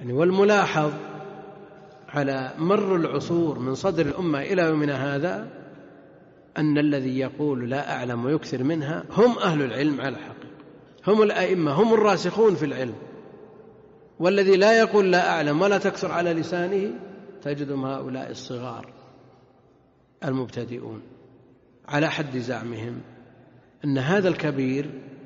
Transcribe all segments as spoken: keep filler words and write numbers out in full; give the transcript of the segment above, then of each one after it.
يعني والملاحظ على مر العصور من صدر الأمة إلى يومنا هذا أن الذي يقول لا أعلم ويكثر منها هم أهل العلم على الحقيقة، هم الأئمة، هم الراسخون في العلم. والذي لا يقول لا أعلم ولا تكثر على لسانه تجدهم هؤلاء الصغار المبتدئون، على حد زعمهم أن هذا الكبير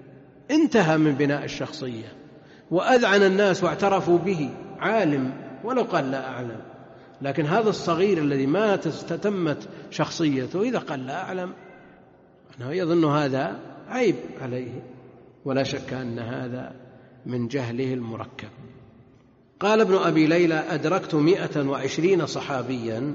انتهى من بناء الشخصية وأذعن الناس واعترفوا به عالم ولو قال لا أعلم. لكن هذا الصغير الذي ما تتمت شخصيته إذا قال لا أعلم أنه يظن هذا عيب عليه، ولا شك أن هذا من جهله المركب. قال ابن أبي ليلى: أدركت مئة وعشرين صحابيا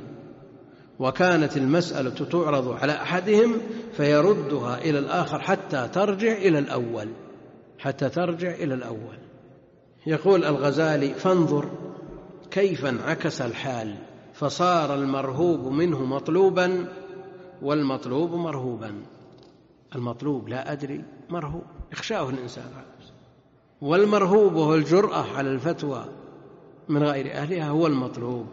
وكانت المسألة تعرض على أحدهم فيردها إلى الآخر حتى ترجع إلى الأول حتى ترجع إلى الأول. يقول الغزالي: فانظر كيف انعكس الحال، فصار المرهوب منه مطلوبا والمطلوب مرهوبا. المطلوب لا أدري، مرهوب يخشاه الإنسان على نفسه، والمرهوب وهو الجرأة على الفتوى من غير أهلها هو المطلوب.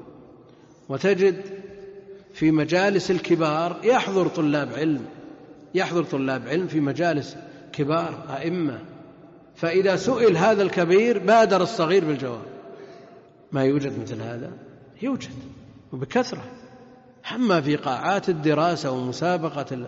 وتجد في مجالس الكبار يحضر طلاب علم يحضر طلاب علم في مجالس كبار أئمة، فإذا سئل هذا الكبير بادر الصغير بالجواب. ما يوجد مثل هذا؟ يوجد وبكثرة. أما في قاعات الدراسة ومسابقة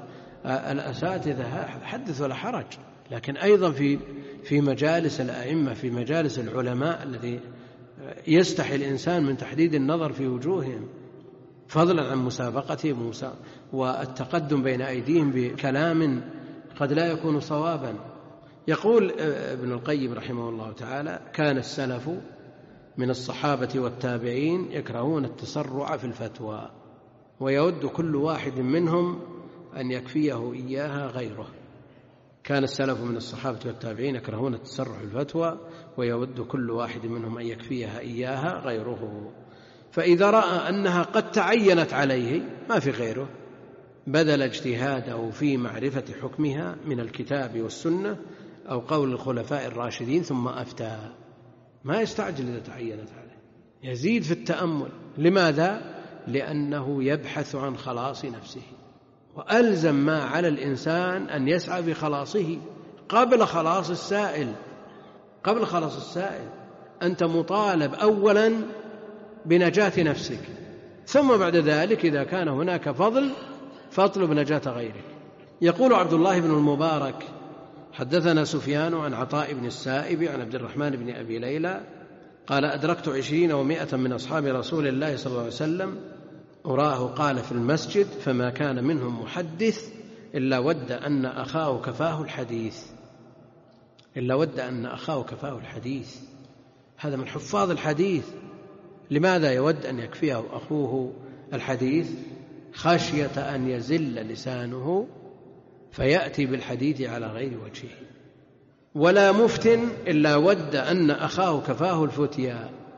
الأساتذة حدث ولا حرج، لكن أيضا في في مجالس الأئمة، في مجالس العلماء الذي يستحي الإنسان من تحديد النظر في وجوههم، فضلا عن مسابقتهم والتقدم بين أيديهم بكلام قد لا يكون صوابا. يقول ابن القيم رحمه الله تعالى: كان السلف من الصحابة والتابعين يكرهون التسرع في الفتوى، ويود كل واحد منهم أن يكفيه إياها غيره. كان السلف من الصحابة والتابعين يكرهون التسرع في الفتوى، ويود كل واحد منهم أن يكفيها إياها غيره. فإذا رأى أنها قد تعينت عليه ما في غيره بذل اجتهاده في معرفة حكمها من الكتاب والسنة أو قول الخلفاء الراشدين ثم أفتى. ما يستعجل إذا تعينت عليه، يزيد في التأمل. لماذا؟ لأنه يبحث عن خلاص نفسه، وألزم ما على الإنسان أن يسعى بخلاصه قبل خلاص السائل. قبل خلاص السائل أنت مطالب أولا بنجاة نفسك، ثم بعد ذلك إذا كان هناك فضل فاطلب نجاة غيرك. يقول عبد الله بن المبارك: حدثنا سفيان عن عطاء بن السائب عن عبد الرحمن بن أبي ليلى قال: أدركت عشرين ومائة من أصحاب رسول الله صلى الله عليه وسلم أراه قال في المسجد فما كان منهم محدث إلا ود أن أخاه كفاه الحديث إلا ود أن أخاه كفاه الحديث. هذا من حفاظ الحديث. لماذا يود أن يكفيه أخوه الحديث؟ خشية أن يزل لسانه فيأتي بالحديث على غير وجهه. ولا مفتن إلا ود أن أخاه كفاه الفتيا.